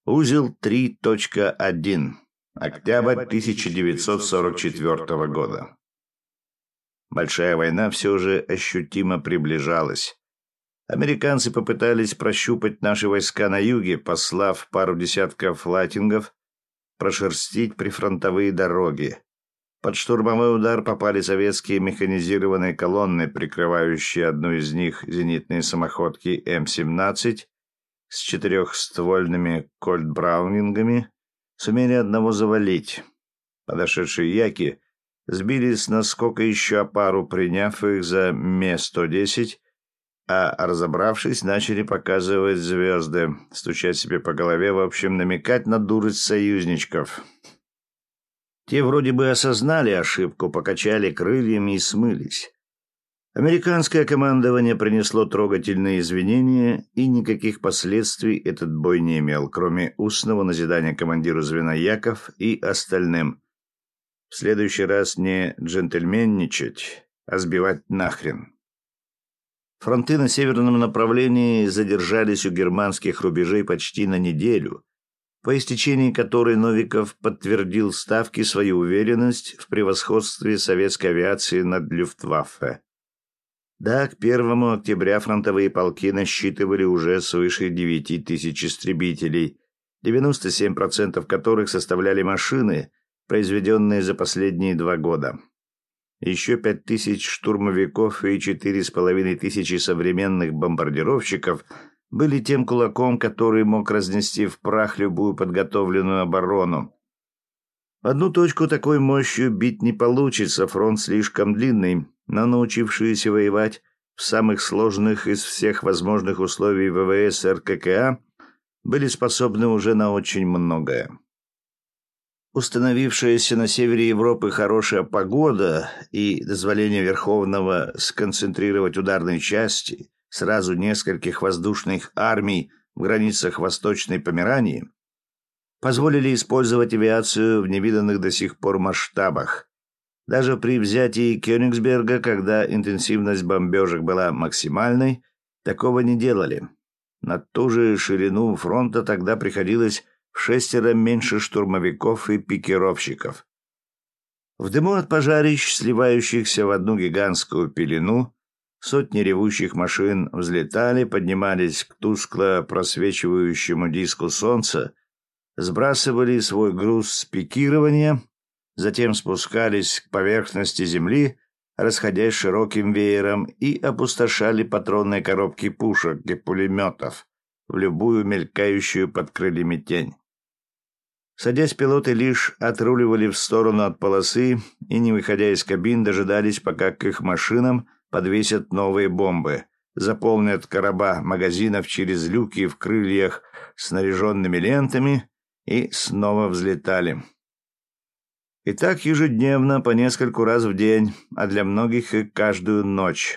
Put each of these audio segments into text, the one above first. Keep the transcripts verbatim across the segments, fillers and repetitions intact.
Узел три точка один. Октябрь тысяча девятьсот сорок четвёртого года. Большая война все же ощутимо приближалась. Американцы попытались прощупать наши войска на юге, послав пару десятков лайтингов прошерстить прифронтовые дороги. Под штурмовой удар попали советские механизированные колонны, прикрывающие одну из них зенитные самоходки Эм семнадцать с четырехствольными кольт-браунингами, сумели одного завалить. Подошедшие яки сбили с наскока еще пару, приняв их за Ме сто десять, а разобравшись, начали показывать звезды, стучать себе по голове, в общем, намекать на дурость союзничков. Те вроде бы осознали ошибку, покачали крыльями и смылись. Американское командование принесло трогательные извинения, и никаких последствий этот бой не имел, кроме устного назидания командиру звена Яков и остальным. В следующий раз не джентльменничать, а сбивать нахрен. Фронты на северном направлении задержались у германских рубежей почти на неделю, по истечении которой Новиков подтвердил ставки свою уверенность в превосходстве советской авиации над Люфтваффе. Да, к первому октября фронтовые полки насчитывали уже свыше девяти тысяч истребителей, девяносто семь процентов которых составляли машины, произведенные за последние два года. Еще пять тысяч штурмовиков и четыре с половиной тысячи современных бомбардировщиков были тем кулаком, который мог разнести в прах любую подготовленную оборону. В одну точку такой мощью бить не получится, фронт слишком длинный, но научившиеся воевать в самых сложных из всех возможных условий ВВС РККА были способны уже на очень многое. Установившаяся на севере Европы хорошая погода и дозволение Верховного сконцентрировать ударные части сразу нескольких воздушных армий в границах Восточной Померании позволили использовать авиацию в невиданных до сих пор масштабах. Даже при взятии Кёнигсберга, когда интенсивность бомбежек была максимальной, такого не делали. На ту же ширину фронта тогда приходилось в шестеро меньше штурмовиков и пикировщиков. В дыму от пожарищ, сливающихся в одну гигантскую пелену, сотни ревущих машин взлетали, поднимались к тускло просвечивающему диску солнца, сбрасывали свой груз с пикирования, затем спускались к поверхности земли, расходясь широким веером, и опустошали патронные коробки пушек и пулеметов в любую мелькающую под крыльями тень. Садясь, пилоты лишь отруливали в сторону от полосы и, не выходя из кабин, дожидались, пока к их машинам подвесят новые бомбы, заполнят короба магазинов через люки в крыльях снаряженными лентами и снова взлетали. И так ежедневно, по нескольку раз в день, а для многих и каждую ночь.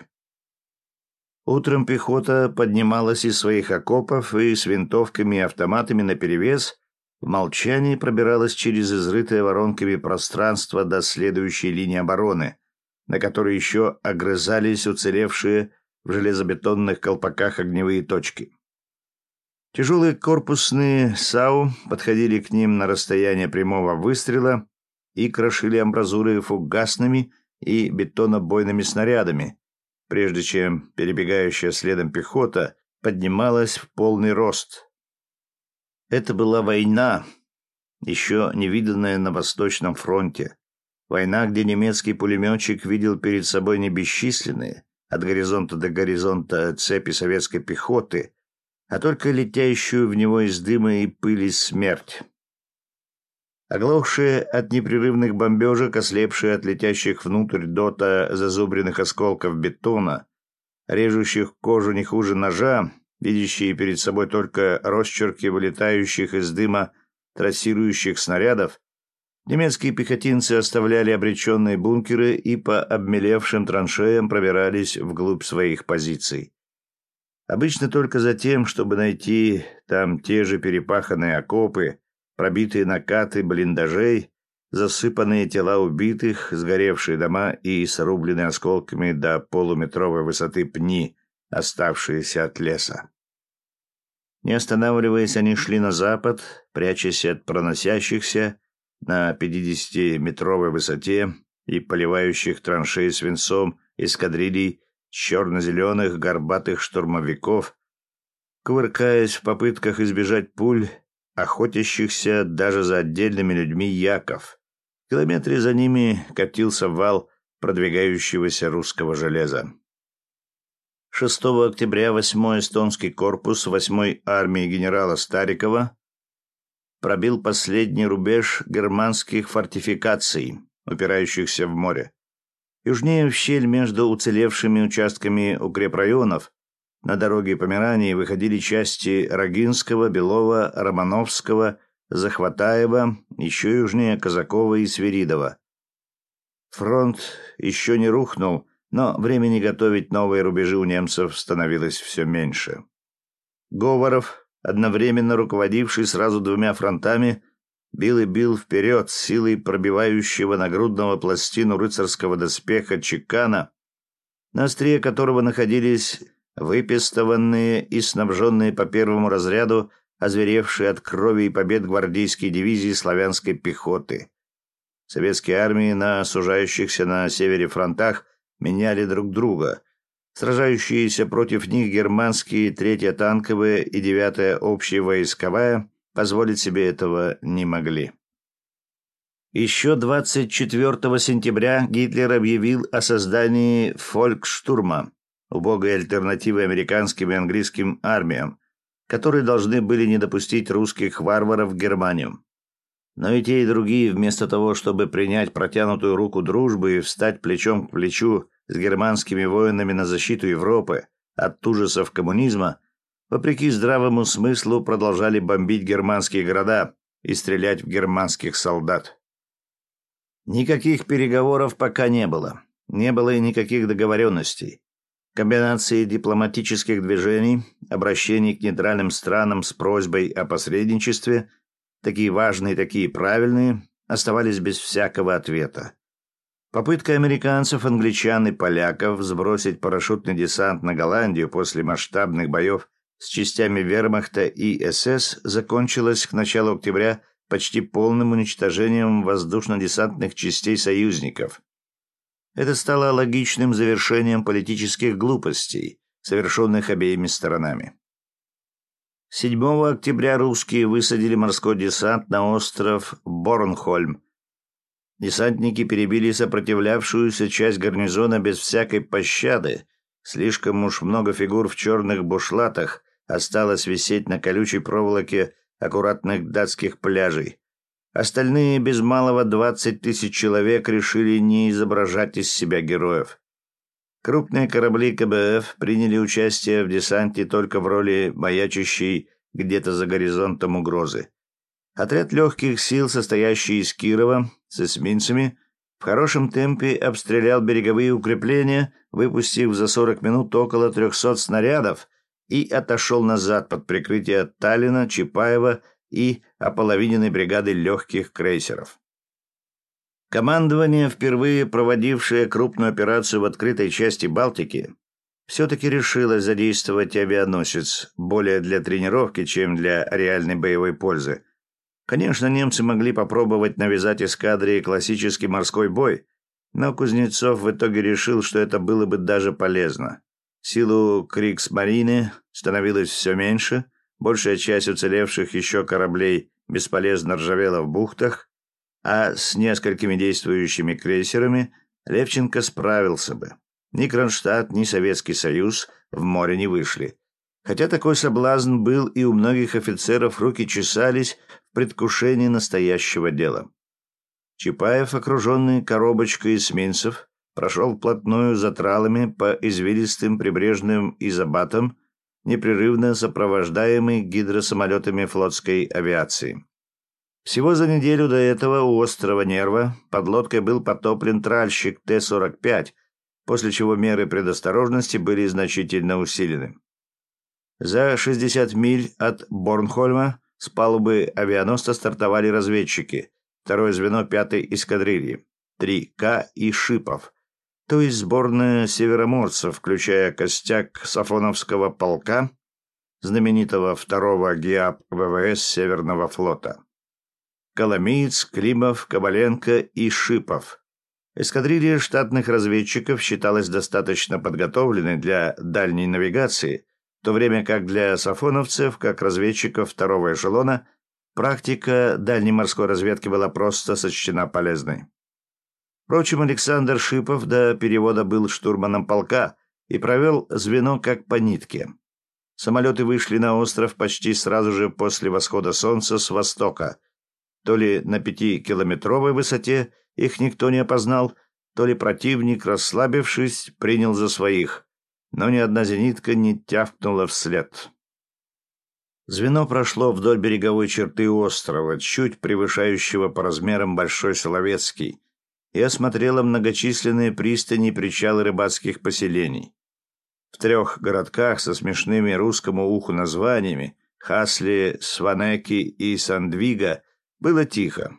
Утром пехота поднималась из своих окопов и с винтовками и автоматами наперевес в молчании пробиралась через изрытое воронками пространство до следующей линии обороны, на которой еще огрызались уцелевшие в железобетонных колпаках огневые точки. Тяжелые корпусные САУ подходили к ним на расстояние прямого выстрела и крошили амбразуры фугасными и бетонобойными снарядами, прежде чем перебегающая следом пехота поднималась в полный рост. Это была война, еще не виданная на Восточном фронте. Война, где немецкий пулеметчик видел перед собой не бесчисленные, от горизонта до горизонта цепи советской пехоты, а только летящую в него из дыма и пыли смерть. Оглохшие от непрерывных бомбежек, ослепшие от летящих внутрь дота зазубренных осколков бетона, режущих кожу не хуже ножа, видящие перед собой только росчерки вылетающих из дыма трассирующих снарядов, немецкие пехотинцы оставляли обреченные бункеры и по обмелевшим траншеям пробирались вглубь своих позиций. Обычно только за тем, чтобы найти там те же перепаханные окопы, пробитые накаты блиндажей, засыпанные тела убитых, сгоревшие дома и срубленные осколками до полуметровой высоты пни, оставшиеся от леса. Не останавливаясь, они шли на запад, прячась от проносящихся на пятидесятиметровой высоте и поливающих траншеи свинцом эскадрилий черно-зеленых горбатых штурмовиков, кувыркаясь в попытках избежать пуль, охотящихся даже за отдельными людьми яков. В километре за ними катился вал продвигающегося русского железа. шестого октября восьмой эстонский корпус восьмой армии генерала Старикова пробил последний рубеж германских фортификаций, упирающихся в море. Южнее в щель между уцелевшими участками укрепрайонов на дороге Померании выходили части Рогинского, Белова, Романовского, Захватаева, еще южнее Казакова и Свиридова. Фронт еще не рухнул, но времени готовить новые рубежи у немцев становилось все меньше. Говоров, одновременно руководивший сразу двумя фронтами, бил и бил вперед с силой пробивающего нагрудного пластину рыцарского доспеха чекана, на острие которого находились выпестованные и снабженные по первому разряду озверевшие от крови и побед гвардейские дивизии славянской пехоты. Советские армии на сужающихся на севере фронтах меняли друг друга. Сражающиеся против них германские третья танковая и девятая общевойсковая позволить себе этого не могли. Еще двадцать четвёртого сентября Гитлер объявил о создании фольксштурма, убогой альтернативы американским и английским армиям, которые должны были не допустить русских варваров в Германию. Но и те, и другие, вместо того, чтобы принять протянутую руку дружбы и встать плечом к плечу с германскими воинами на защиту Европы от ужасов коммунизма, вопреки здравому смыслу продолжали бомбить германские города и стрелять в германских солдат. Никаких переговоров пока не было. Не было и никаких договоренностей. Комбинации дипломатических движений, обращений к нейтральным странам с просьбой о посредничестве, такие важные, такие правильные, оставались без всякого ответа. Попытка американцев, англичан и поляков сбросить парашютный десант на Голландию после масштабных боев с частями вермахта и СС закончилась к началу октября почти полным уничтожением воздушно-десантных частей союзников. Это стало логичным завершением политических глупостей, совершенных обеими сторонами. седьмого октября русские высадили морской десант на остров Борнхольм. Десантники перебили сопротивлявшуюся часть гарнизона без всякой пощады. Слишком уж много фигур в черных бушлатах осталось висеть на колючей проволоке аккуратных датских пляжей. Остальные, без малого двадцать тысяч человек, решили не изображать из себя героев. Крупные корабли ка бэ эф приняли участие в десанте только в роли маячащей где-то за горизонтом угрозы. Отряд легких сил, состоящий из Кирова с эсминцами, в хорошем темпе обстрелял береговые укрепления, выпустив за сорок минут около трехсот снарядов, и отошел назад под прикрытие Таллина, Чапаева и ополовиненной бригады легких крейсеров. Командование, впервые проводившее крупную операцию в открытой части Балтики, все-таки решило задействовать авианосец, более для тренировки, чем для реальной боевой пользы. Конечно, немцы могли попробовать навязать эскадре классический морской бой, но Кузнецов в итоге решил, что это было бы даже полезно. Силу Кригсмарины становилось все меньше, большая часть уцелевших еще кораблей бесполезно ржавела в бухтах, а с несколькими действующими крейсерами Левченко справился бы. Ни Кронштадт, ни Советский Союз в море не вышли. Хотя такой соблазн был, и у многих офицеров руки чесались в предвкушении настоящего дела. Чапаев, окруженный коробочкой эсминцев, прошел вплотную за тралами по извилистым прибрежным изобатам, непрерывно сопровождаемый гидросамолетами флотской авиации. Всего за неделю до этого у острова Нерва под лодкой был потоплен тральщик Т сорок пять, после чего меры предосторожности были значительно усилены. За шестьдесят миль от Борнхольма с палубы авианосца стартовали разведчики, второе звено пятой эскадрильи, три К и Шипов, то есть сборная североморцев, включая костяк Сафоновского полка, знаменитого второго ГИАП ВВС Северного флота. Коломиец, Климов, Кабаленко и Шипов. Эскадрилья штатных разведчиков считалась достаточно подготовленной для дальней навигации, в то время как для сафоновцев, как разведчиков второго эшелона, практика дальней морской разведки была просто сочтена полезной. Впрочем, Александр Шипов до перевода был штурманом полка и провел звено как по нитке. Самолеты вышли на остров почти сразу же после восхода солнца с востока. То ли на пятикилометровой высоте их никто не опознал, то ли противник, расслабившись, принял за своих, но ни одна зенитка не тявкнула вслед. Звено прошло вдоль береговой черты острова, чуть превышающего по размерам Большой Соловецкий, и осмотрело многочисленные пристани и причалы рыбацких поселений. В трех городках со смешными русскому уху названиями — Хасли, Сванеки и Сандвига — было тихо.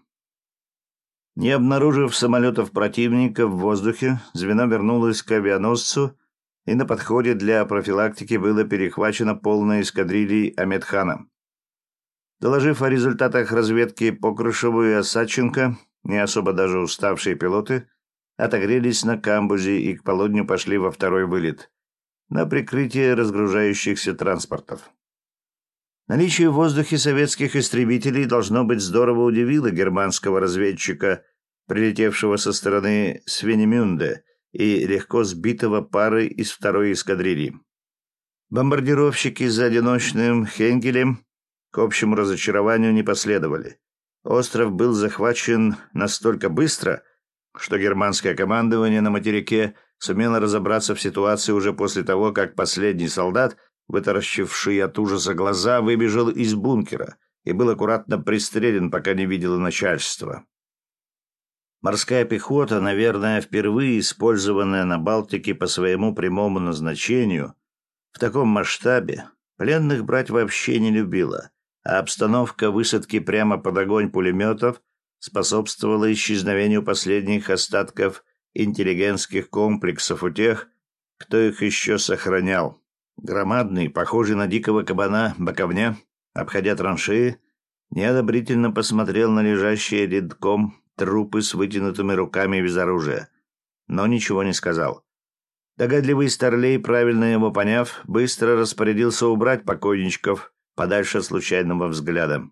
Не обнаружив самолетов противника в воздухе, звено вернулось к авианосцу, и на подходе для профилактики было перехвачено полной эскадрильей Амедхана. Доложив о результатах разведки Покрышеву и Осадченко, не особо даже уставшие пилоты отогрелись на камбузе и к полудню пошли во второй вылет, на прикрытие разгружающихся транспортов. Наличие в воздухе советских истребителей должно быть здорово удивило германского разведчика, прилетевшего со стороны Свенемюнде и легко сбитого парой из второй эскадрильи. Бомбардировщики за одиночным Хенгелем к общему разочарованию не последовали. Остров был захвачен настолько быстро, что германское командование на материке сумело разобраться в ситуации уже после того, как последний солдат, вытаращивший от ужаса глаза, выбежал из бункера и был аккуратно пристрелен, пока не видело начальство. Морская пехота, наверное, впервые использованная на Балтике по своему прямому назначению, в таком масштабе, пленных брать вообще не любила, а обстановка высадки прямо под огонь пулеметов способствовала исчезновению последних остатков интеллигентских комплексов у тех, кто их еще сохранял. Громадный, похожий на дикого кабана, боковня, обходя траншеи, неодобрительно посмотрел на лежащие рядком трупы с вытянутыми руками без оружия, но ничего не сказал. Догадливый старлей, правильно его поняв, быстро распорядился убрать покойничков подальше от случайного взгляда.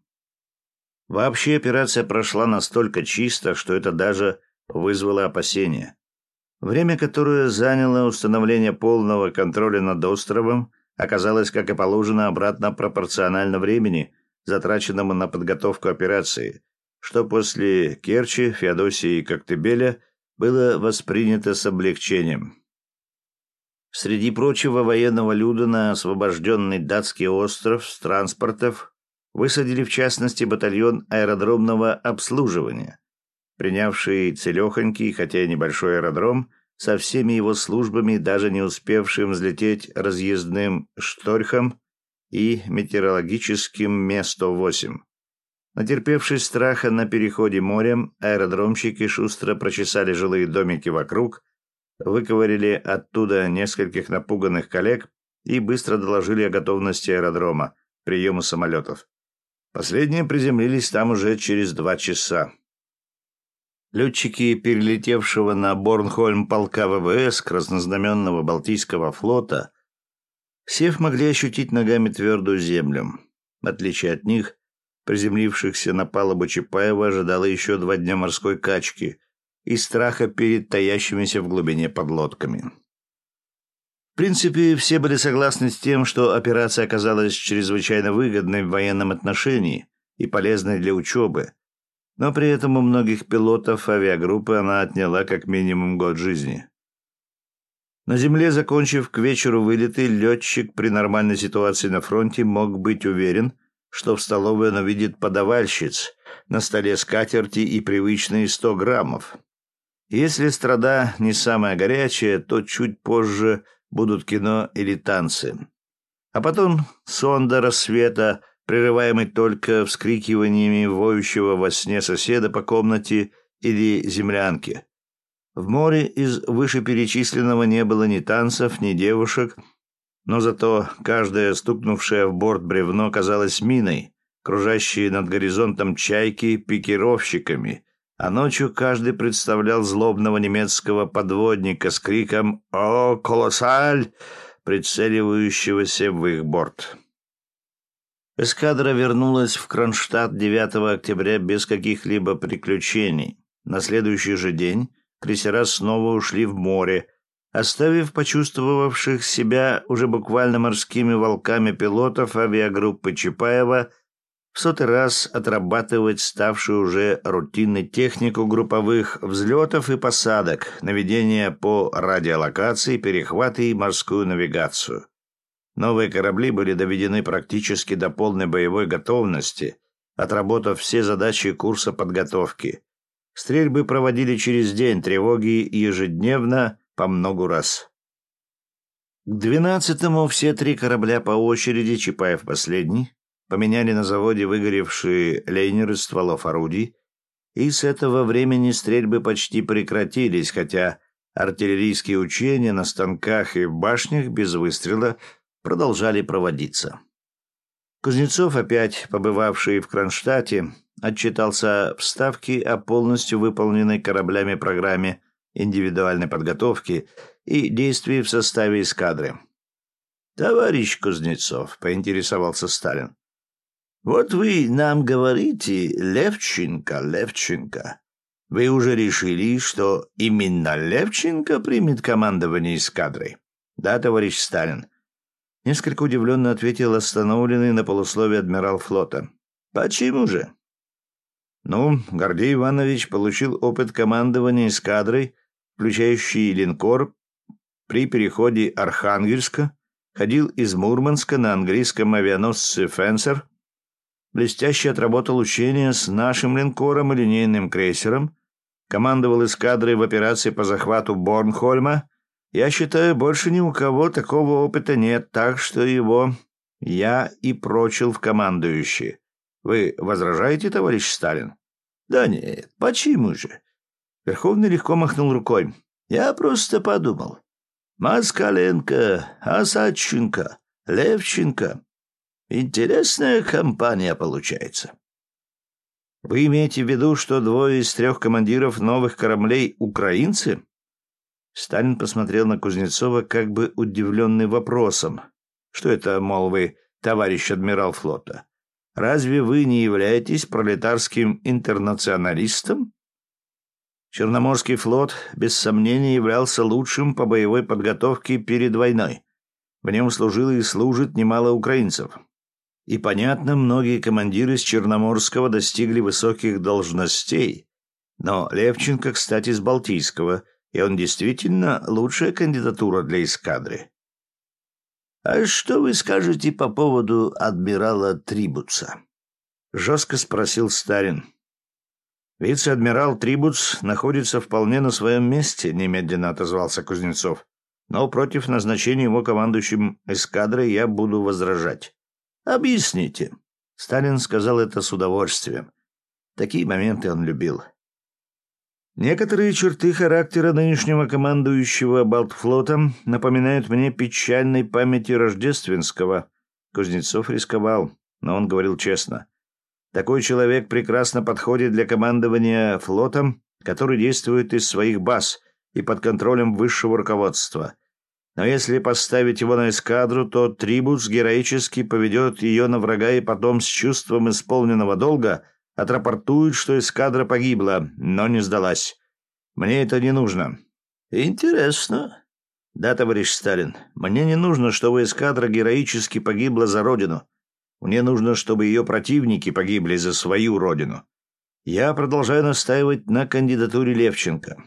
Вообще операция прошла настолько чисто, что это даже вызвало опасения. Время, которое заняло установление полного контроля над островом, оказалось, как и положено, обратно пропорционально времени, затраченному на подготовку операции, что после Керчи, Феодосии и Коктебеля было воспринято с облегчением. Среди прочего военного люда на освобожденный датский остров с транспортов высадили в частности батальон аэродромного обслуживания, принявший целехонький, хотя и небольшой аэродром, со всеми его службами, даже не успевшим взлететь разъездным шторхом и метеорологическим Ме сто восемь. Натерпевшись страха на переходе морем, аэродромщики шустро прочесали жилые домики вокруг, выковырили оттуда нескольких напуганных коллег и быстро доложили о готовности аэродрома к приему самолетов. Последние приземлились там уже через два часа. Летчики, перелетевшего на Борнхольм полка ВВС краснознаменного Балтийского флота, сев, могли ощутить ногами твердую землю. В отличие от них, приземлившихся на палубу Чапаева ожидало еще два дня морской качки и страха перед таящимися в глубине подлодками. В принципе, все были согласны с тем, что операция оказалась чрезвычайно выгодной в военном отношении и полезной для учебы, но при этом у многих пилотов авиагруппы она отняла как минимум год жизни. На земле, закончив к вечеру вылеты, летчик при нормальной ситуации на фронте мог быть уверен, что в столовой он увидит подавальщиц, на столе скатерти и привычные сто граммов. Если страда не самая горячая, то чуть позже будут кино или танцы. А потом сон до рассвета, прерываемый только вскрикиваниями воющего во сне соседа по комнате или землянки. В море из вышеперечисленного не было ни танцев, ни девушек, Но зато каждое стукнувшее в борт бревно казалось миной, кружащие над горизонтом чайки пикировщиками, а ночью каждый представлял злобного немецкого подводника с криком «О, колоссаль!», прицеливающегося в их борт. Эскадра вернулась в Кронштадт девятого октября без каких-либо приключений. На следующий же день крейсера снова ушли в море, оставив почувствовавших себя уже буквально морскими волками пилотов авиагруппы Чапаева в сотый раз отрабатывать ставшую уже рутинной технику групповых взлетов и посадок, наведения по радиолокации, перехваты и морскую навигацию. Новые корабли были доведены практически до полной боевой готовности, отработав все задачи курса подготовки. Стрельбы проводили через день, тревоги ежедневно по многу раз. К двенадцатому все три корабля по очереди, Чапаев последний, поменяли на заводе выгоревшие лейнеры стволов орудий, и с этого времени стрельбы почти прекратились, хотя артиллерийские учения на станках и в башнях без выстрела продолжали проводиться. Кузнецов, опять побывавший в Кронштадте, отчитался в Ставке о полностью выполненной кораблями программе индивидуальной подготовки и действий в составе эскадры. «Товарищ Кузнецов», — поинтересовался Сталин, — «вот вы нам говорите Левченко, Левченко. Вы уже решили, что именно Левченко примет командование эскадрой?» «Да, товарищ Сталин», — несколько удивленно ответил остановленный на полусловие адмирал флота. «Почему же?» «Ну, Гордей Иванович получил опыт командования эскадрой, включающий линкор, при переходе Архангельска, ходил из Мурманска на английском авианосце «Фенсер», блестяще отработал учения с нашим линкором и линейным крейсером, командовал эскадрой в операции по захвату Борнхольма. Я считаю, больше ни у кого такого опыта нет, так что его я и прочил в командующие. Вы возражаете, товарищ Сталин?» «Да нет, почему же?» Верховный легко махнул рукой. «Я просто подумал. Москаленко, Осадченко, Левченко. Интересная компания получается». «Вы имеете в виду, что двое из трех командиров новых кораблей — украинцы?» Сталин посмотрел на Кузнецова, как бы удивленный вопросом. «Что это, мол, вы, товарищ адмирал флота? Разве вы не являетесь пролетарским интернационалистом?» Черноморский флот, без сомнения, являлся лучшим по боевой подготовке перед войной. В нем служило и служит немало украинцев. И, понятно, многие командиры с Черноморского достигли высоких должностей. Но Левченко, кстати, с Балтийского, и он действительно лучшая кандидатура для эскадры. «А что вы скажете по поводу адмирала Трибутса?» — жестко спросил Сталин. «Вице-адмирал Трибутс находится вполне на своем месте», — немедленно отозвался Кузнецов. «Но против назначения его командующим эскадрой я буду возражать». «Объясните». Сталин сказал это с удовольствием. Такие моменты он любил. «Некоторые черты характера нынешнего командующего Балтфлотом напоминают мне печальной памяти Рождественского». Кузнецов рисковал, но он говорил честно. «Такой человек прекрасно подходит для командования флотом, который действует из своих баз и под контролем высшего руководства. Но если поставить его на эскадру, то Трибутс героически поведет ее на врага и потом с чувством исполненного долга отрапортует, что эскадра погибла, но не сдалась. Мне это не нужно». «Интересно». «Да, товарищ Сталин, мне не нужно, чтобы эскадра героически погибла за родину. Мне нужно, чтобы ее противники погибли за свою родину. Я продолжаю настаивать на кандидатуре Левченко».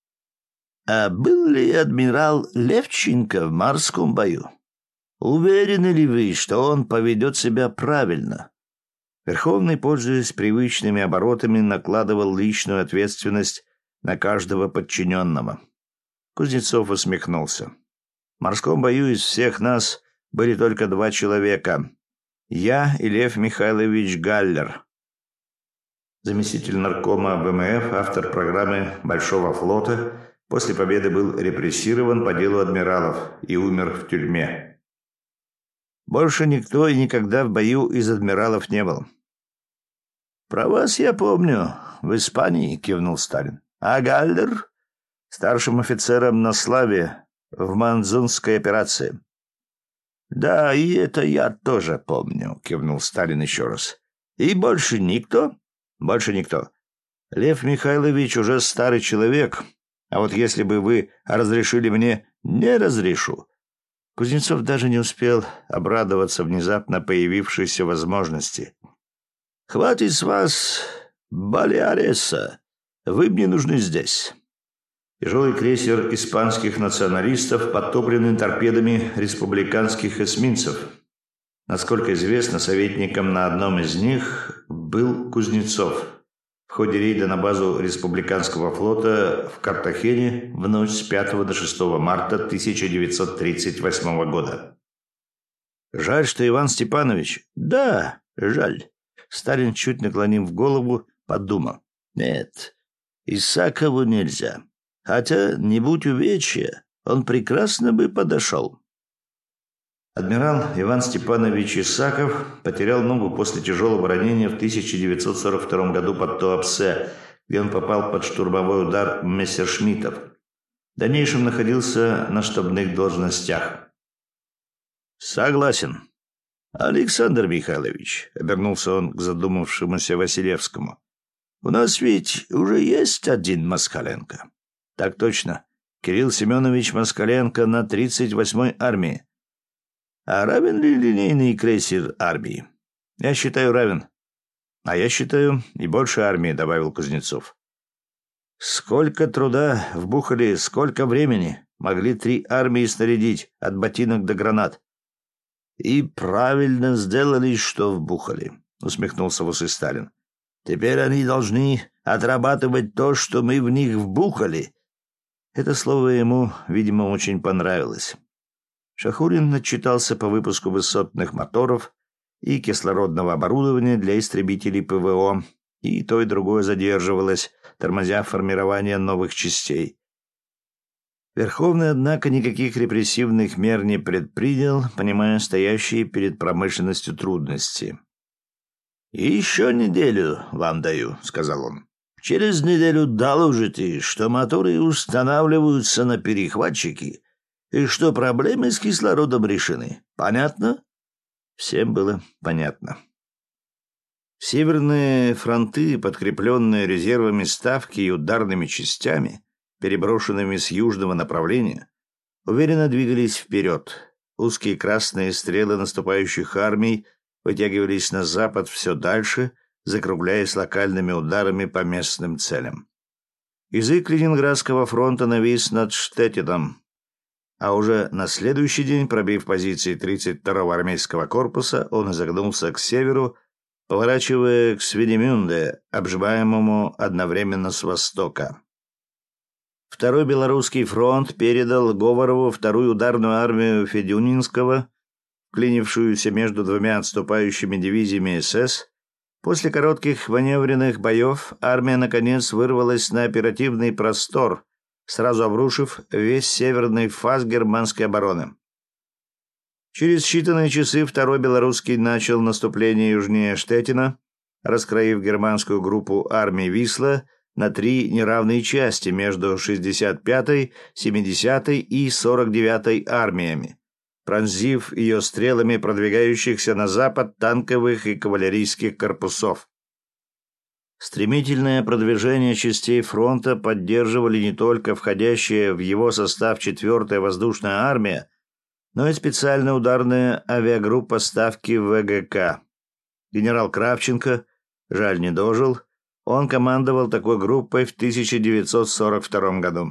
«А был ли адмирал Левченко в морском бою? Уверены ли вы, что он поведет себя правильно?» Верховный, пользуясь привычными оборотами, накладывал личную ответственность на каждого подчиненного. Кузнецов усмехнулся. «В морском бою из всех нас были только два человека. Я и Лев Михайлович Галлер». Заместитель наркома ВМФ, автор программы «Большого флота», после победы был репрессирован по делу адмиралов и умер в тюрьме. Больше никто и никогда в бою из адмиралов не был. «Про вас я помню. В Испании», — кивнул Сталин. «А Галлер?» «Старшим офицером на славе в Манзунской операции». «Да, и это я тоже помню», — кивнул Сталин еще раз. «И больше никто?» «Больше никто. Лев Михайлович уже старый человек, а вот если бы вы разрешили мне...» «Не разрешу». Кузнецов даже не успел обрадоваться внезапно появившейся возможности. «Хватит с вас Балеареса. Вы мне нужны здесь». Тяжелый крейсер испанских националистов, подтопленный торпедами республиканских эсминцев. Насколько известно, советником на одном из них был Кузнецов. В ходе рейда на базу республиканского флота в Картахене в ночь с пятого на шестое марта тысяча девятьсот тридцать восьмого года. «Жаль, что Иван Степанович...» «Да, жаль». Сталин, чуть наклонив голову, подумал. «Нет, Исакову нельзя. Хотя, не будь увечья, он прекрасно бы подошел». Адмирал Иван Степанович Исаков потерял ногу после тяжелого ранения в тысяча девятьсот сорок втором году под Туапсе, где он попал под штурмовой удар мессершмиттов. В дальнейшем находился на штабных должностях. «Согласен. Александр Михайлович», — обернулся он к задумавшемуся Василевскому, — «у нас ведь уже есть один Москаленко». «Так точно. Кирилл Семенович Москаленко на тридцать восьмой армии». «А равен ли линейный крейсер армии?» «Я считаю, равен». «А я считаю, и больше армии», — добавил Кузнецов. «Сколько труда вбухали, сколько времени могли три армии снарядить, от ботинок до гранат». «И правильно сделали, что вбухали», — усмехнулся в усы Сталин. «Теперь они должны отрабатывать то, что мы в них вбухали». Это слово ему, видимо, очень понравилось. Шахурин отчитался по выпуску высотных моторов и кислородного оборудования для истребителей ПВО, и то и другое задерживалось, тормозя формирование новых частей. Верховный, однако, никаких репрессивных мер не предпринял, понимая стоящие перед промышленностью трудности. «И еще неделю вам даю», — сказал он. «Через неделю доложите, что моторы устанавливаются на перехватчики, и что проблемы с кислородом решены. Понятно?» Всем было понятно. Северные фронты, подкрепленные резервами ставки и ударными частями, переброшенными с южного направления, уверенно двигались вперед. Узкие красные стрелы наступающих армий вытягивались на запад все дальше, закругляясь локальными ударами по местным целям. Язык Ленинградского фронта навис над Штеттином, а уже на следующий день, пробив позиции тридцать второго армейского корпуса, он изогнулся к северу, поворачивая к Свинемюнде, обживаемому одновременно с востока. Второй Белорусский фронт передал Говорову вторую ударную армию Федюнинского, вклинившуюся между двумя отступающими дивизиями СС. После коротких маневренных боев армия, наконец, вырвалась на оперативный простор, сразу обрушив весь северный фас германской обороны. Через считанные часы второй Белорусский начал наступление южнее Штеттина, раскроив германскую группу армии «Висла» на три неравные части между шестьдесят пятой, семидесятой и сорок девятой армиями, пронзив ее стрелами продвигающихся на запад танковых и кавалерийских корпусов. Стремительное продвижение частей фронта поддерживали не только входящая в его состав четвертая воздушная армия, но и специальная ударная авиагруппа ставки ВГК. Генерал Кравченко, жаль, не дожил, он командовал такой группой в тысяча девятьсот сорок втором году.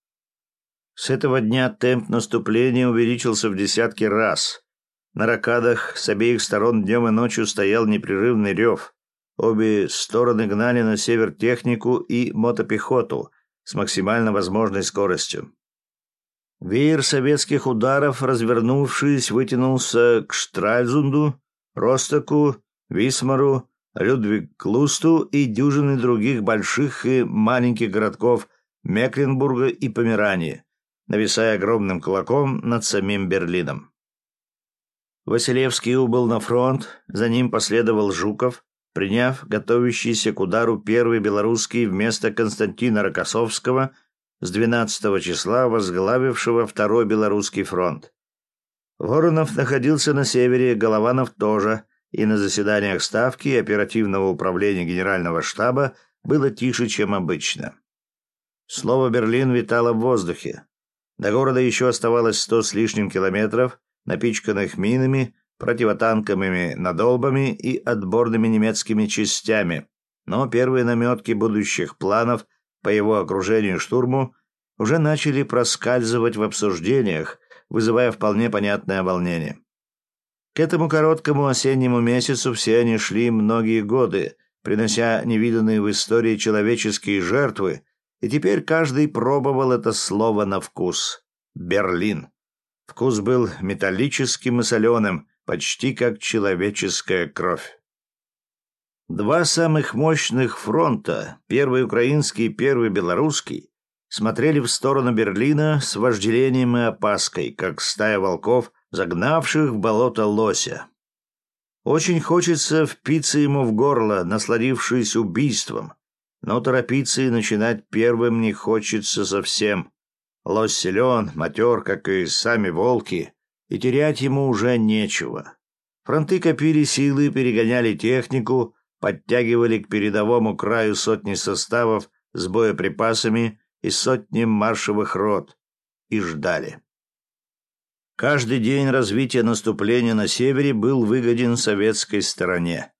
С этого дня темп наступления увеличился в десятки раз. На рокадах с обеих сторон днем и ночью стоял непрерывный рев. Обе стороны гнали на север технику и мотопехоту с максимально возможной скоростью. Веер советских ударов, развернувшись, вытянулся к Штральзунду, Ростоку, Висмару, Людвиг-Клусту и дюжины других больших и маленьких городков Мекленбурга и Померании, нависая огромным кулаком над самим Берлином. Василевский убыл на фронт, за ним последовал Жуков, приняв готовящийся к удару первый белорусский вместо Константина Рокоссовского с двенадцатого числа возглавившего второй белорусский фронт. Воронов находился на севере, Голованов тоже, и на заседаниях Ставки и оперативного управления Генерального штаба было тише, чем обычно. Слово «Берлин» витало в воздухе. До города еще оставалось сто с лишним километров, напичканных минами, противотанковыми надолбами и отборными немецкими частями, но первые наметки будущих планов по его окружению и штурму уже начали проскальзывать в обсуждениях, вызывая вполне понятное волнение. К этому короткому осеннему месяцу все они шли многие годы, принося невиданные в истории человеческие жертвы, и теперь каждый пробовал это слово на вкус. Берлин. Вкус был металлическим и соленым, почти как человеческая кровь. Два самых мощных фронта, первый украинский и первый белорусский, смотрели в сторону Берлина с вожделением и опаской, как стая волков, загнавших в болото лося. Очень хочется впиться ему в горло, насладившись убийством, но торопиться и начинать первым не хочется совсем. Лось силен, матер, как и сами волки, и терять ему уже нечего. Фронты копили силы, перегоняли технику, подтягивали к передовому краю сотни составов с боеприпасами и сотни маршевых рот и ждали. Каждый день развития наступления на севере был выгоден советской стороне.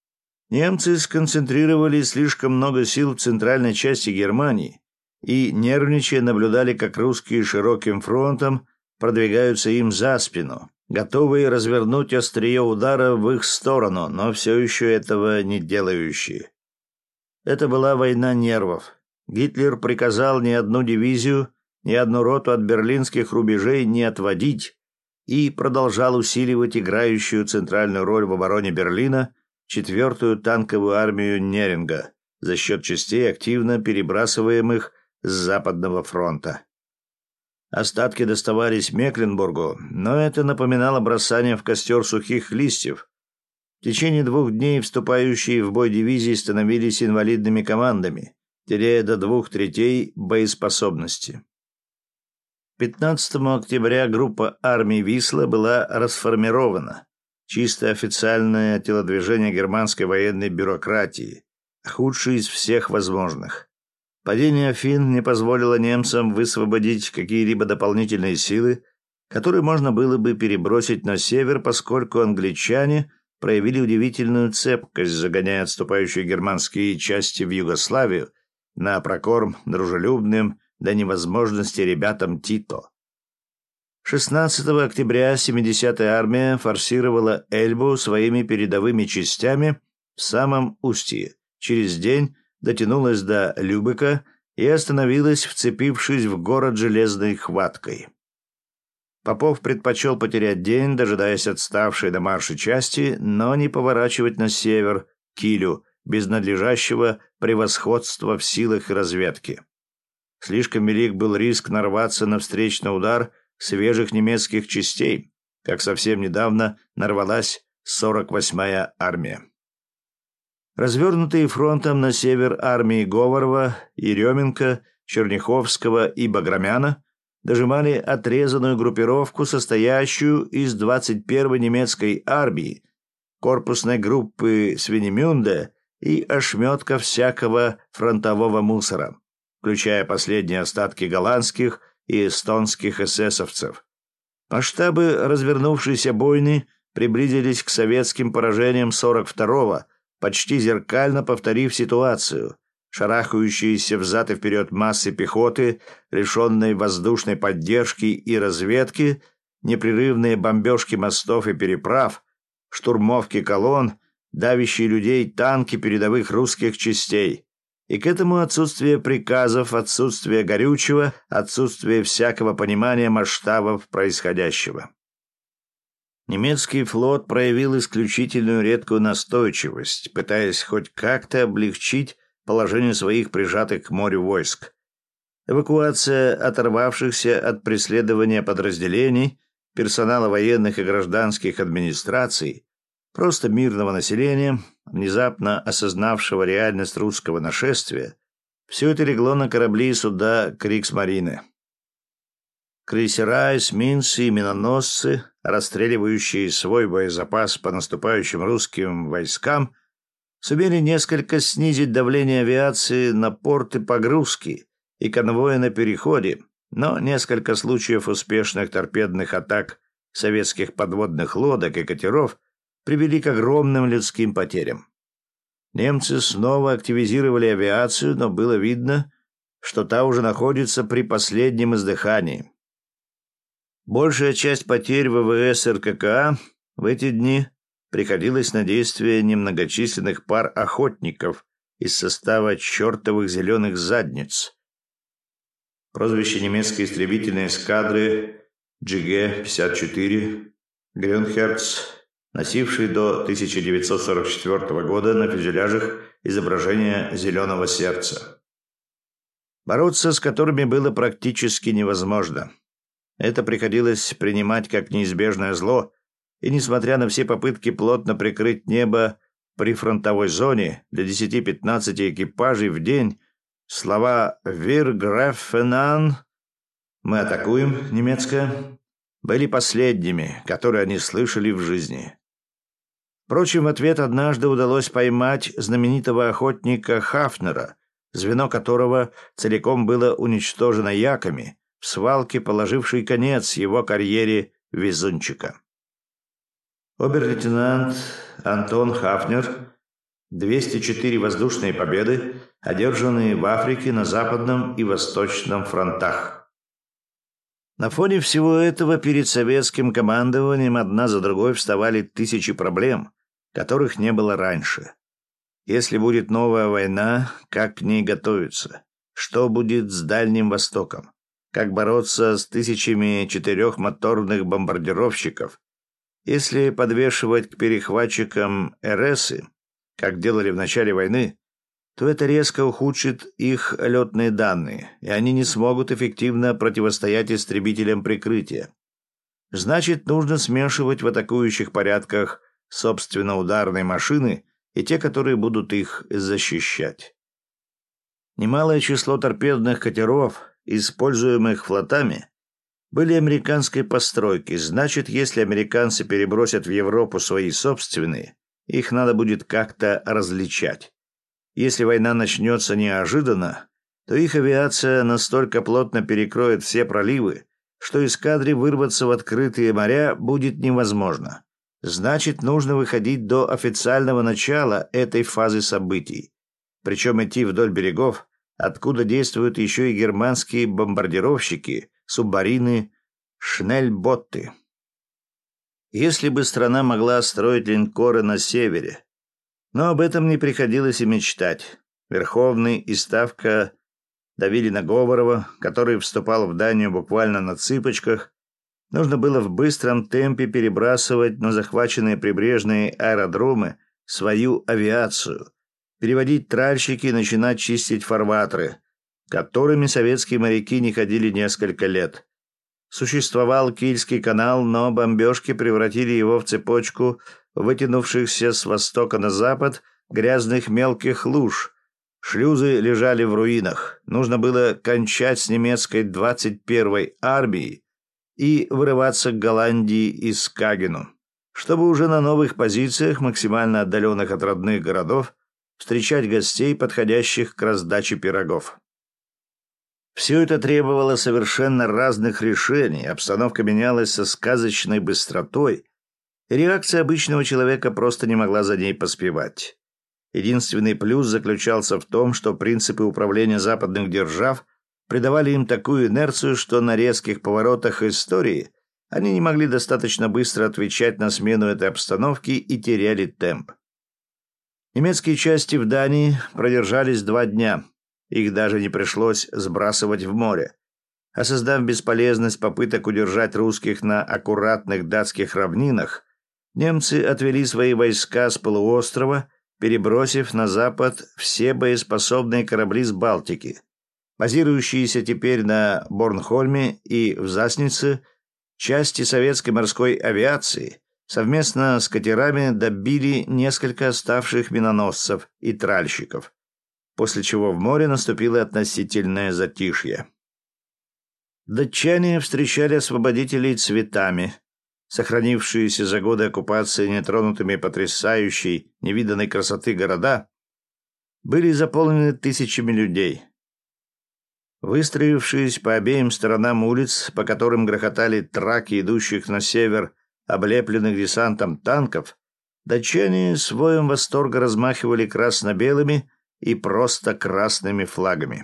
Немцы сконцентрировали слишком много сил в центральной части Германии и, нервничая, наблюдали, как русские широким фронтом продвигаются им за спину, готовые развернуть острие удара в их сторону, но все еще этого не делающие. Это была война нервов. Гитлер приказал ни одну дивизию, ни одну роту от берлинских рубежей не отводить и продолжал усиливать играющую центральную роль в обороне Берлина четвертую танковую армию Неринга за счет частей, активно перебрасываемых с Западного фронта. Остатки доставались Мекленбургу, но это напоминало бросание в костер сухих листьев. В течение двух дней вступающие в бой дивизии становились инвалидными командами, теряя до двух третей боеспособности. пятнадцатого октября группа армий Висла была расформирована. Чисто официальное телодвижение германской военной бюрократии, худшее из всех возможных. Падение Афин не позволило немцам высвободить какие-либо дополнительные силы, которые можно было бы перебросить на север, поскольку англичане проявили удивительную цепкость, загоняя отступающие германские части в Югославию на прокорм дружелюбным до невозможности ребятам Тито. шестнадцатого октября семидесятая армия форсировала Эльбу своими передовыми частями в самом устье. Через день дотянулась до Любека и остановилась, вцепившись в город железной хваткой. Попов предпочел потерять день, дожидаясь отставшей до марша части, но не поворачивать на север, к Килю, без надлежащего превосходства в силах и разведке. Слишком велик был риск нарваться на встречный удар свежих немецких частей, как совсем недавно нарвалась сорок восьмая армия. Развернутые фронтом на север армии Говорова, Еременко, Черняховского и Баграмяна дожимали отрезанную группировку, состоящую из двадцать первой немецкой армии, корпусной группы Свинемюнде и ошметка всякого фронтового мусора, включая последние остатки голландских и эстонских эсэсовцев. Масштабы развернувшейся бойни приблизились к советским поражениям сорок второго, почти зеркально повторив ситуацию. Шарахающиеся взад и вперед массы пехоты, лишенной воздушной поддержки и разведки, непрерывные бомбежки мостов и переправ, штурмовки колонн, давящие людей танки передовых русских частей. И к этому отсутствие приказов, отсутствие горючего, отсутствие всякого понимания масштабов происходящего. Немецкий флот проявил исключительную редкую настойчивость, пытаясь хоть как-то облегчить положение своих прижатых к морю войск. Эвакуация оторвавшихся от преследования подразделений персонала военных и гражданских администраций, просто мирного населения, внезапно осознавшего реальность русского нашествия, все это легло на корабли и суда Кригсмарины. Крейсера, эсминцы и миноносцы, расстреливающие свой боезапас по наступающим русским войскам, сумели несколько снизить давление авиации на порты погрузки и конвоя на переходе, но несколько случаев успешных торпедных атак советских подводных лодок и катеров привели к огромным людским потерям. Немцы снова активизировали авиацию, но было видно, что та уже находится при последнем издыхании. Большая часть потерь ВВС РККА в эти дни приходилось на действия немногочисленных пар охотников из состава чертовых зеленых задниц. Прозвище немецкой истребительной эскадры джи джи пятьдесят четыре «Грюнхерц», носивший до тысяча девятьсот сорок четвёртого года на фюзеляжах изображение зеленого сердца, бороться с которыми было практически невозможно. Это приходилось принимать как неизбежное зло, и, несмотря на все попытки плотно прикрыть небо при фронтовой зоне для десяти-пятнадцати экипажей в день, слова «Wir greifen» «Мы атакуем» немецкое были последними, которые они слышали в жизни. Впрочем, в ответ однажды удалось поймать знаменитого охотника Хафнера, звено которого целиком было уничтожено яками, в свалке, положившей конец его карьере везунчика. Обер-лейтенант Антон Хафнер, двести четыре воздушные победы, одержанные в Африке на Западном и Восточном фронтах. На фоне всего этого перед советским командованием одна за другой вставали тысячи проблем, которых не было раньше. Если будет новая война, как к ней готовиться? Что будет с Дальним Востоком? Как бороться с тысячами четырехмоторных бомбардировщиков? Если подвешивать к перехватчикам РСы, как делали в начале войны, то это резко ухудшит их летные данные, и они не смогут эффективно противостоять истребителям прикрытия. Значит, нужно смешивать в атакующих порядках собственно ударные машины и те, которые будут их защищать. Немалое число торпедных катеров, используемых флотами, были американской постройки. Значит, если американцы перебросят в Европу свои собственные, их надо будет как-то различать. Если война начнется неожиданно, то их авиация настолько плотно перекроет все проливы, что эскадре вырваться в открытые моря будет невозможно. Значит, нужно выходить до официального начала этой фазы событий. Причем идти вдоль берегов, откуда действуют еще и германские бомбардировщики, субмарины, шнельботты. Если бы страна могла строить линкоры на севере. Но об этом не приходилось и мечтать. Верховный и Ставка давили на Говорова, который вступал в Данию буквально на цыпочках. Нужно было в быстром темпе перебрасывать на захваченные прибрежные аэродромы свою авиацию, переводить тральщики и начинать чистить фарватеры, которыми советские моряки не ходили несколько лет. Существовал Кильский канал, но бомбежки превратили его в цепочку вытянувшихся с востока на запад грязных мелких луж. Шлюзы лежали в руинах. Нужно было кончать с немецкой двадцать первой армией и вырываться к Голландии и Скагену, чтобы уже на новых позициях, максимально отдаленных от родных городов, встречать гостей, подходящих к раздаче пирогов. Все это требовало совершенно разных решений, обстановка менялась со сказочной быстротой, и реакция обычного человека просто не могла за ней поспевать. Единственный плюс заключался в том, что принципы управления западных держав придавали им такую инерцию, что на резких поворотах истории они не могли достаточно быстро отвечать на смену этой обстановки и теряли темп. Немецкие части в Дании продержались два дня. Их даже не пришлось сбрасывать в море. Осознав бесполезность попыток удержать русских на аккуратных датских равнинах, немцы отвели свои войска с полуострова, перебросив на запад все боеспособные корабли с Балтики. Базирующиеся теперь на Борнхольме и в Заснице, части советской морской авиации совместно с катерами добили несколько оставших миноносцев и тральщиков, после чего в море наступило относительное затишье. Датчане встречали освободителей цветами. Сохранившиеся за годы оккупации нетронутыми потрясающей, невиданной красоты города были заполнены тысячами людей. Выстроившись по обеим сторонам улиц, по которым грохотали траки, идущих на север, облепленных десантом танков, датчане с воем восторга размахивали красно-белыми и просто красными флагами.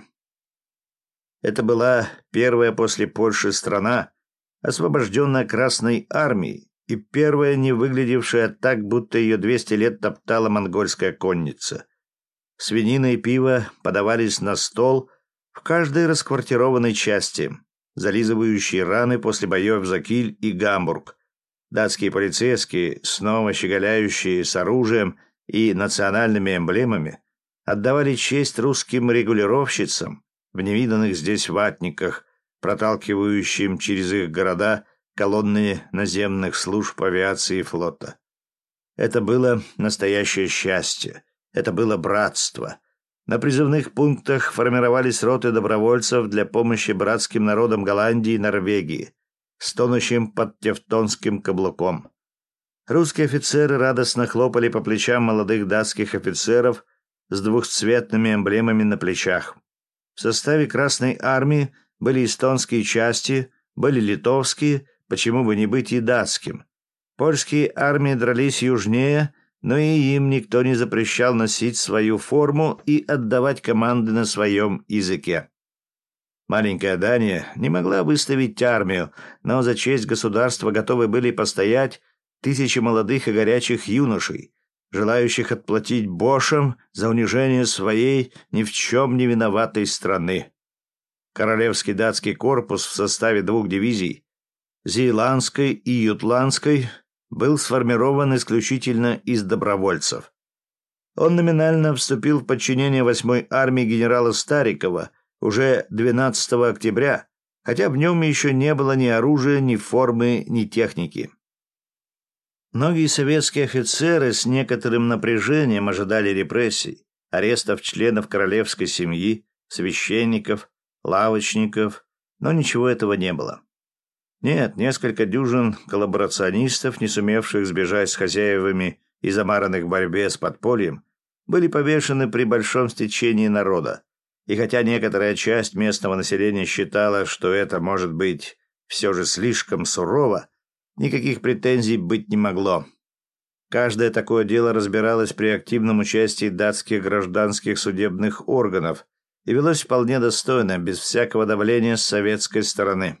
Это была первая после Польши страна, освобожденная Красной армией, и первая, не выглядевшая так, будто ее двести лет топтала монгольская конница. Свинина и пиво подавались на стол в каждой расквартированной части, зализывающие раны после боев за Киль и Гамбург. Датские полицейские, снова щеголяющие с оружием и национальными эмблемами, отдавали честь русским регулировщицам в невиданных здесь ватниках, проталкивающим через их города колонны наземных служб авиации и флота. Это было настоящее счастье, это было братство. На призывных пунктах формировались роты добровольцев для помощи братским народам Голландии и Норвегии, стонущим под тевтонским каблуком. Русские офицеры радостно хлопали по плечам молодых датских офицеров с двухцветными эмблемами на плечах. В составе Красной армии были эстонские части, были литовские, почему бы не быть и датским. Польские армии дрались южнее, но и им никто не запрещал носить свою форму и отдавать команды на своем языке. Маленькая Дания не могла выставить армию, но за честь государства готовы были постоять тысячи молодых и горячих юношей, желающих отплатить бошам за унижение своей ни в чем не виноватой страны. Королевский датский корпус в составе двух дивизий, Зейландской и Ютландской, был сформирован исключительно из добровольцев. Он номинально вступил в подчинение восьмой армии генерала Старикова уже двенадцатого октября, хотя в нем еще не было ни оружия, ни формы, ни техники. Многие советские офицеры с некоторым напряжением ожидали репрессий, арестов членов королевской семьи, священников, лавочников, но ничего этого не было. Нет, несколько дюжин коллаборационистов, не сумевших сбежать с хозяевами и замаранных в борьбе с подпольем, были повешены при большом стечении народа. И хотя некоторая часть местного населения считала, что это может быть все же слишком сурово, никаких претензий быть не могло. Каждое такое дело разбиралось при активном участии датских гражданских судебных органов и велось вполне достойно, без всякого давления с советской стороны.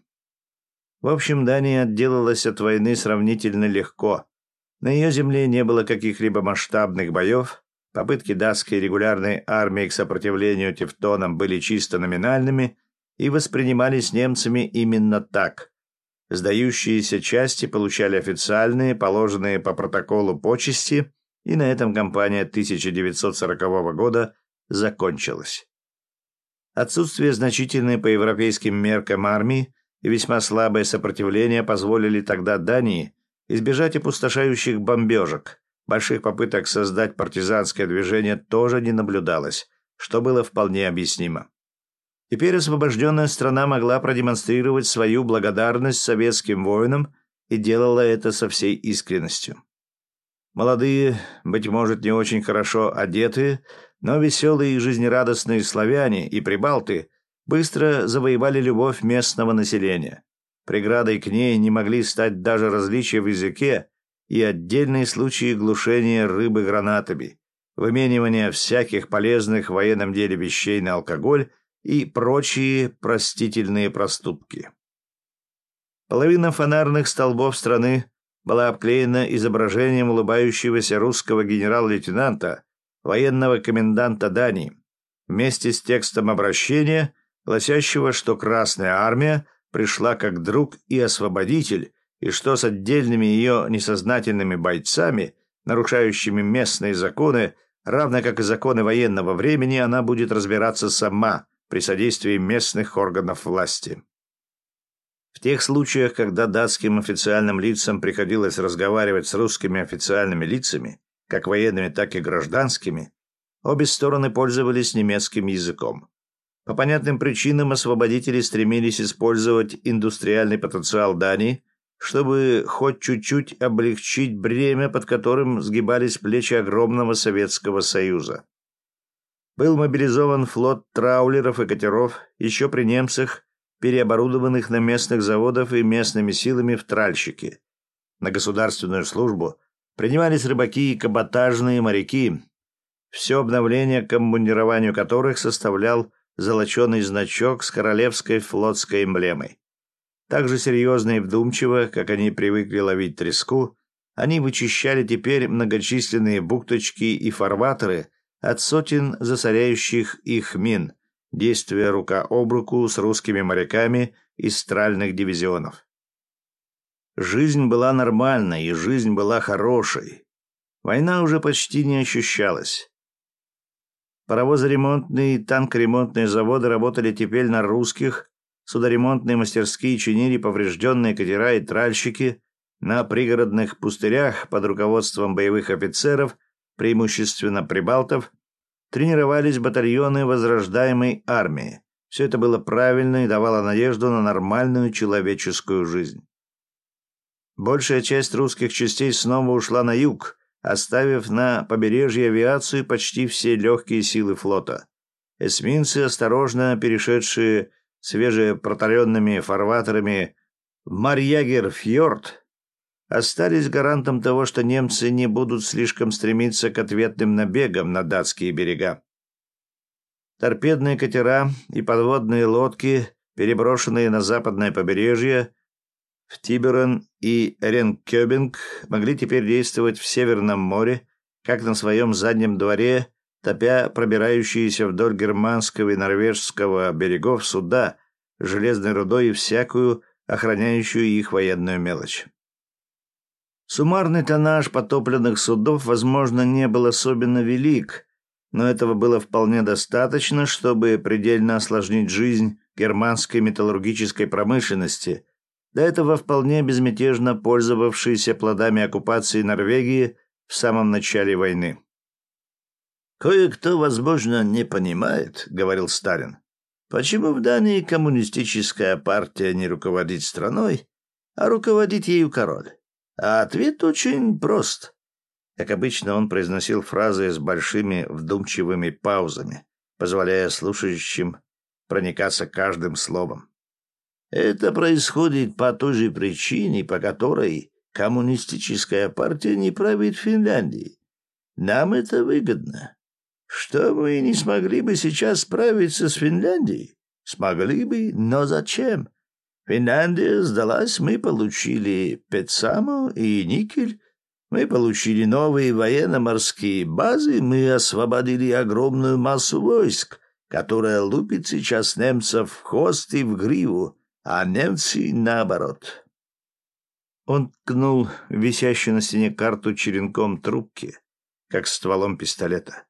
В общем, Дания отделалась от войны сравнительно легко. На ее земле не было каких-либо масштабных боев, попытки датской регулярной армии к сопротивлению тевтонам были чисто номинальными и воспринимались немцами именно так. Сдающиеся части получали официальные, положенные по протоколу почести, и на этом кампания тысяча девятьсот сорокового года закончилась. Отсутствие значительной по европейским меркам армии и весьма слабое сопротивление позволили тогда Дании избежать опустошающих бомбежек. Больших попыток создать партизанское движение тоже не наблюдалось, что было вполне объяснимо. Теперь освобожденная страна могла продемонстрировать свою благодарность советским воинам и делала это со всей искренностью. Молодые, быть может, не очень хорошо одетые, но веселые и жизнерадостные славяне и прибалты быстро завоевали любовь местного населения. Преградой к ней не могли стать даже различия в языке и отдельные случаи глушения рыбы гранатами, выменивания всяких полезных в военном деле вещей на алкоголь и прочие простительные проступки. Половина фонарных столбов страны была обклеена изображением улыбающегося русского генерал-лейтенанта, военного коменданта Дании, вместе с текстом обращения, гласящего, что Красная армия пришла как друг и освободитель, и что с отдельными ее несознательными бойцами, нарушающими местные законы, равно как и законы военного времени, она будет разбираться сама при содействии местных органов власти. В тех случаях, когда датским официальным лицам приходилось разговаривать с русскими официальными лицами, как военными, так и гражданскими, обе стороны пользовались немецким языком. По понятным причинам освободители стремились использовать индустриальный потенциал Дании, чтобы хоть чуть-чуть облегчить бремя, под которым сгибались плечи огромного Советского Союза. Был мобилизован флот траулеров и катеров, еще при немцах, переоборудованных на местных заводах и местными силами в тральщики. На государственную службу принимались рыбаки и каботажные моряки, все обновление к коммунированию которых составлял золоченый значок с королевской флотской эмблемой. Так же серьезно и вдумчиво, как они привыкли ловить треску, они вычищали теперь многочисленные бухточки и фарватеры от сотен засоряющих их мин, действуя рука об руку с русскими моряками из тральных дивизионов. Жизнь была нормальной, и жизнь была хорошей. Война уже почти не ощущалась. Паровозоремонтные и танкоремонтные заводы работали теперь на русских, судоремонтные мастерские чинили поврежденные катера и тральщики, на пригородных пустырях под руководством боевых офицеров, преимущественно прибалтов, тренировались батальоны возрождаемой армии. Все это было правильно и давало надежду на нормальную человеческую жизнь. Большая часть русских частей снова ушла на юг, оставив на побережье авиацию почти все легкие силы флота. Эсминцы, осторожно перешедшие свежепротаренными фарватерами в Марьягер-фьорд, остались гарантом того, что немцы не будут слишком стремиться к ответным набегам на датские берега. Торпедные катера и подводные лодки, переброшенные на западное побережье, в Тиберен и Ренкёбинг, могли теперь действовать в Северном море, как на своем заднем дворе, топя пробирающиеся вдоль германского и норвежского берегов суда железной рудой и всякую охраняющую их военную мелочь. Суммарный тоннаж потопленных судов, возможно, не был особенно велик, но этого было вполне достаточно, чтобы предельно осложнить жизнь германской металлургической промышленности, до этого вполне безмятежно пользовавшейся плодами оккупации Норвегии в самом начале войны. «Кое-кто, возможно, не понимает, — говорил Сталин, — почему в Дании коммунистическая партия не руководит страной, а руководит ею король. А ответ очень прост». Как обычно, он произносил фразы с большими вдумчивыми паузами, позволяя слушающим проникаться каждым словом. Это происходит по той же причине, по которой коммунистическая партия не правит Финляндией. Нам это выгодно. Что мы не смогли бы сейчас справиться с Финляндией? Смогли бы, но зачем? Финляндия сдалась, мы получили Петсамо и Никель, мы получили новые военно-морские базы, мы освободили огромную массу войск, которая лупит сейчас немцев в хвост и в гриву, а немцы наоборот. Он ткнул висящую на стене карту черенком трубки, как стволом пистолета.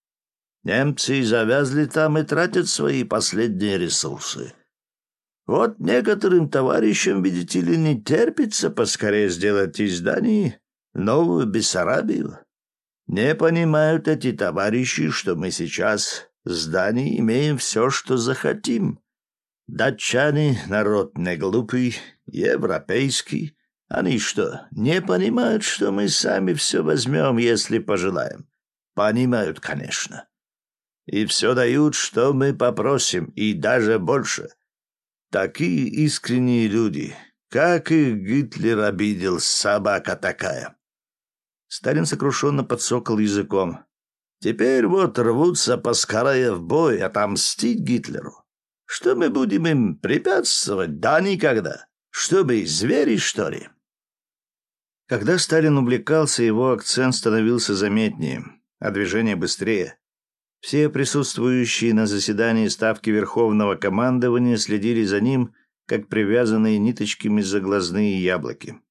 Немцы завязли там и тратят свои последние ресурсы. Вот некоторым товарищам, видите ли, не терпится поскорее сделать из Дании новую Бессарабию. Не понимают эти товарищи, что мы сейчас с Данией имеем все, что захотим. Датчане — народ не глупый, европейский. Они что, не понимают, что мы сами все возьмем, если пожелаем? Понимают, конечно. И все дают, что мы попросим, и даже больше. Такие искренние люди. Как их Гитлер обидел, собака такая. Сталин сокрушенно подсокал языком. Теперь вот рвутся поскорее в бой отомстить Гитлеру. Что мы будем им препятствовать? Да никогда. Чтобы звери, что ли? Когда Сталин увлекался, его акцент становился заметнее, а движение быстрее. Все присутствующие на заседании Ставки Верховного командования следили за ним, как привязанные ниточками за глазные яблоки.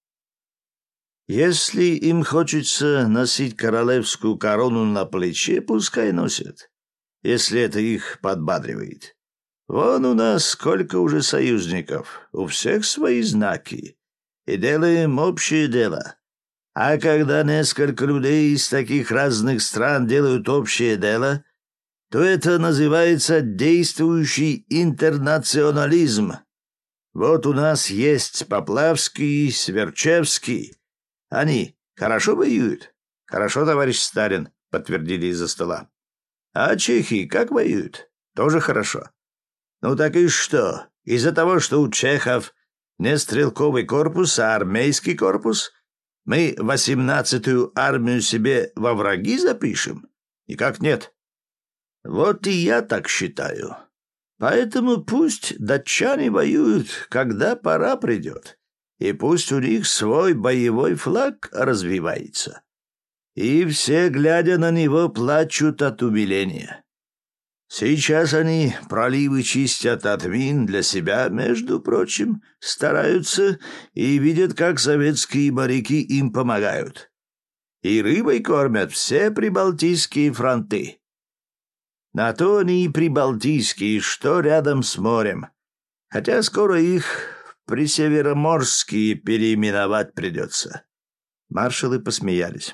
Если им хочется носить королевскую корону на плече, пускай носят, если это их подбадривает. Вон у нас сколько уже союзников, у всех свои знаки, и делаем общее дело. А когда несколько людей из таких разных стран делают общее дело, то это называется действующий интернационализм. Вот у нас есть Поплавский, Сверчевский. Они хорошо воюют? Хорошо, товарищ Сталин, подтвердили из-за стола. А чехи как воюют? Тоже хорошо. Ну так и что? Из-за того, что у чехов не стрелковый корпус, а армейский корпус, мы восемнадцатую армию себе во враги запишем? Никак нет. Вот и я так считаю. Поэтому пусть датчане воюют, когда пора придет, и пусть у них свой боевой флаг развивается. И все, глядя на него, плачут от умиления. Сейчас они проливы чистят от мин для себя, между прочим, стараются и видят, как советские моряки им помогают. И рыбой кормят все прибалтийские фронты. На то они и прибалтийские, что рядом с морем. Хотя скоро их присевероморские переименовать придется. Маршалы посмеялись.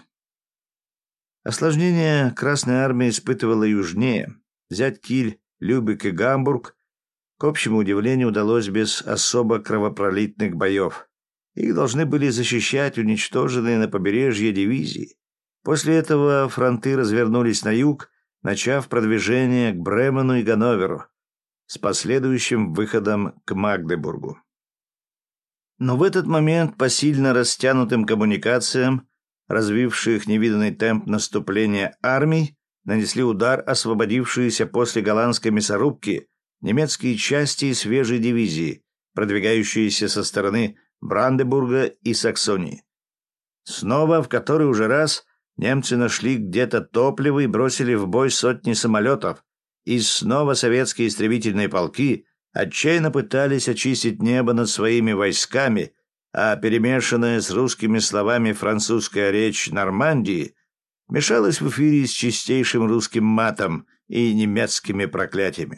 Осложнение Красная Армия испытывала южнее. Взять Киль, Любек и Гамбург, к общему удивлению, удалось без особо кровопролитных боев. Их должны были защищать уничтоженные на побережье дивизии. После этого фронты развернулись на юг, начав продвижение к Бремену и Ганноверу с последующим выходом к Магдебургу. Но в этот момент по сильно растянутым коммуникациям, развивших невиданный темп наступления армий, нанесли удар освободившиеся после голландской мясорубки немецкие части и свежие дивизии, продвигающиеся со стороны Бранденбурга и Саксонии. Снова, в который уже раз, немцы нашли где-то топливо и бросили в бой сотни самолетов, и снова советские истребительные полки отчаянно пытались очистить небо над своими войсками, а перемешанная с русскими словами французская речь Нормандии мешалась в эфире с чистейшим русским матом и немецкими проклятиями.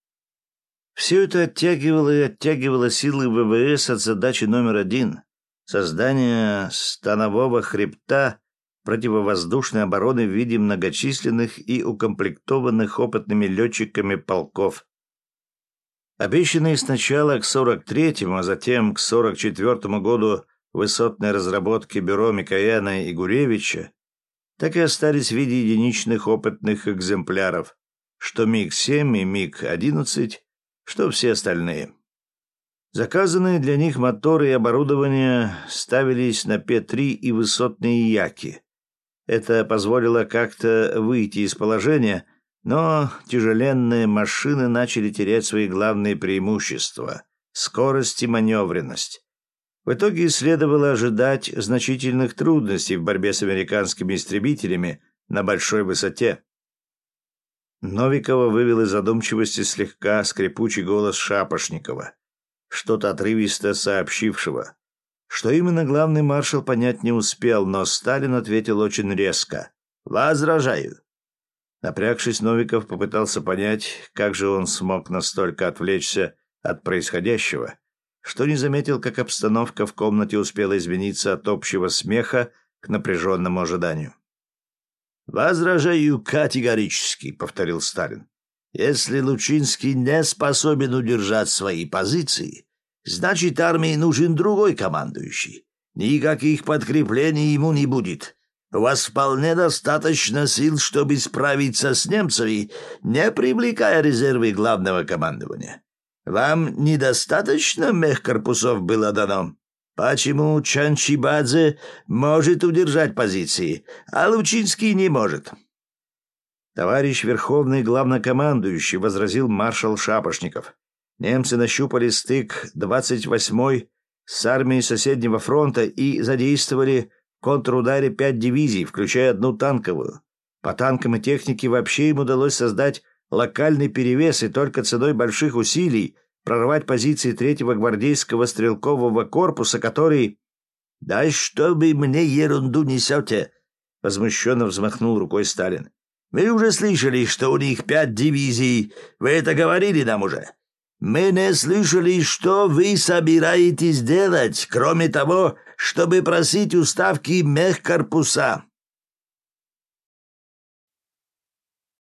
Все это оттягивало и оттягивало силы ВВС от задачи номер один — создания станового хребта противовоздушной обороны в виде многочисленных и укомплектованных опытными летчиками полков. Обещанные сначала к сорок третьему, а затем к сорок четвертому году высотной разработки бюро Микояна и Гуревича так и остались в виде единичных опытных экземпляров, что Миг семь и Миг одиннадцать, что все остальные. Заказанные для них моторы и оборудование ставились на Пе три и высотные Яки. Это позволило как-то выйти из положения, но тяжеленные машины начали терять свои главные преимущества — скорость и маневренность. В итоге следовало ожидать значительных трудностей в борьбе с американскими истребителями на большой высоте. Новикова вывел из задумчивости слегка скрипучий голос Шапошникова, что-то отрывисто сообщившего. Что именно главный маршал понять не успел, но Сталин ответил очень резко: «Возражаю». Напрягшись, Новиков попытался понять, как же он смог настолько отвлечься от происходящего, что не заметил, как обстановка в комнате успела измениться от общего смеха к напряженному ожиданию. «Возражаю категорически», — повторил Сталин. «Если Лучинский не способен удержать свои позиции, значит, армии нужен другой командующий. Никаких подкреплений ему не будет. У вас вполне достаточно сил, чтобы справиться с немцами, не привлекая резервы главного командования. Вам недостаточно мехкорпусов было дано? Почему Чанчибадзе может удержать позиции, а Лучинский не может?» «Товарищ Верховный Главнокомандующий», — возразил маршал Шапошников. «Немцы нащупали стык двадцать восьмой с армией соседнего фронта и задействовали в контрударе пять дивизий, включая одну танковую. По танкам и технике вообще им удалось создать локальный перевес и только ценой больших усилий прорвать позиции третьего гвардейского стрелкового корпуса, который...» «Да что вы мне ерунду несете?» — возмущенно взмахнул рукой Сталин. «Мы уже слышали, что у них пять дивизий. Вы это говорили нам уже. Мы не слышали, что вы собираетесь делать, кроме того, чтобы просить у Ставки мехкорпуса.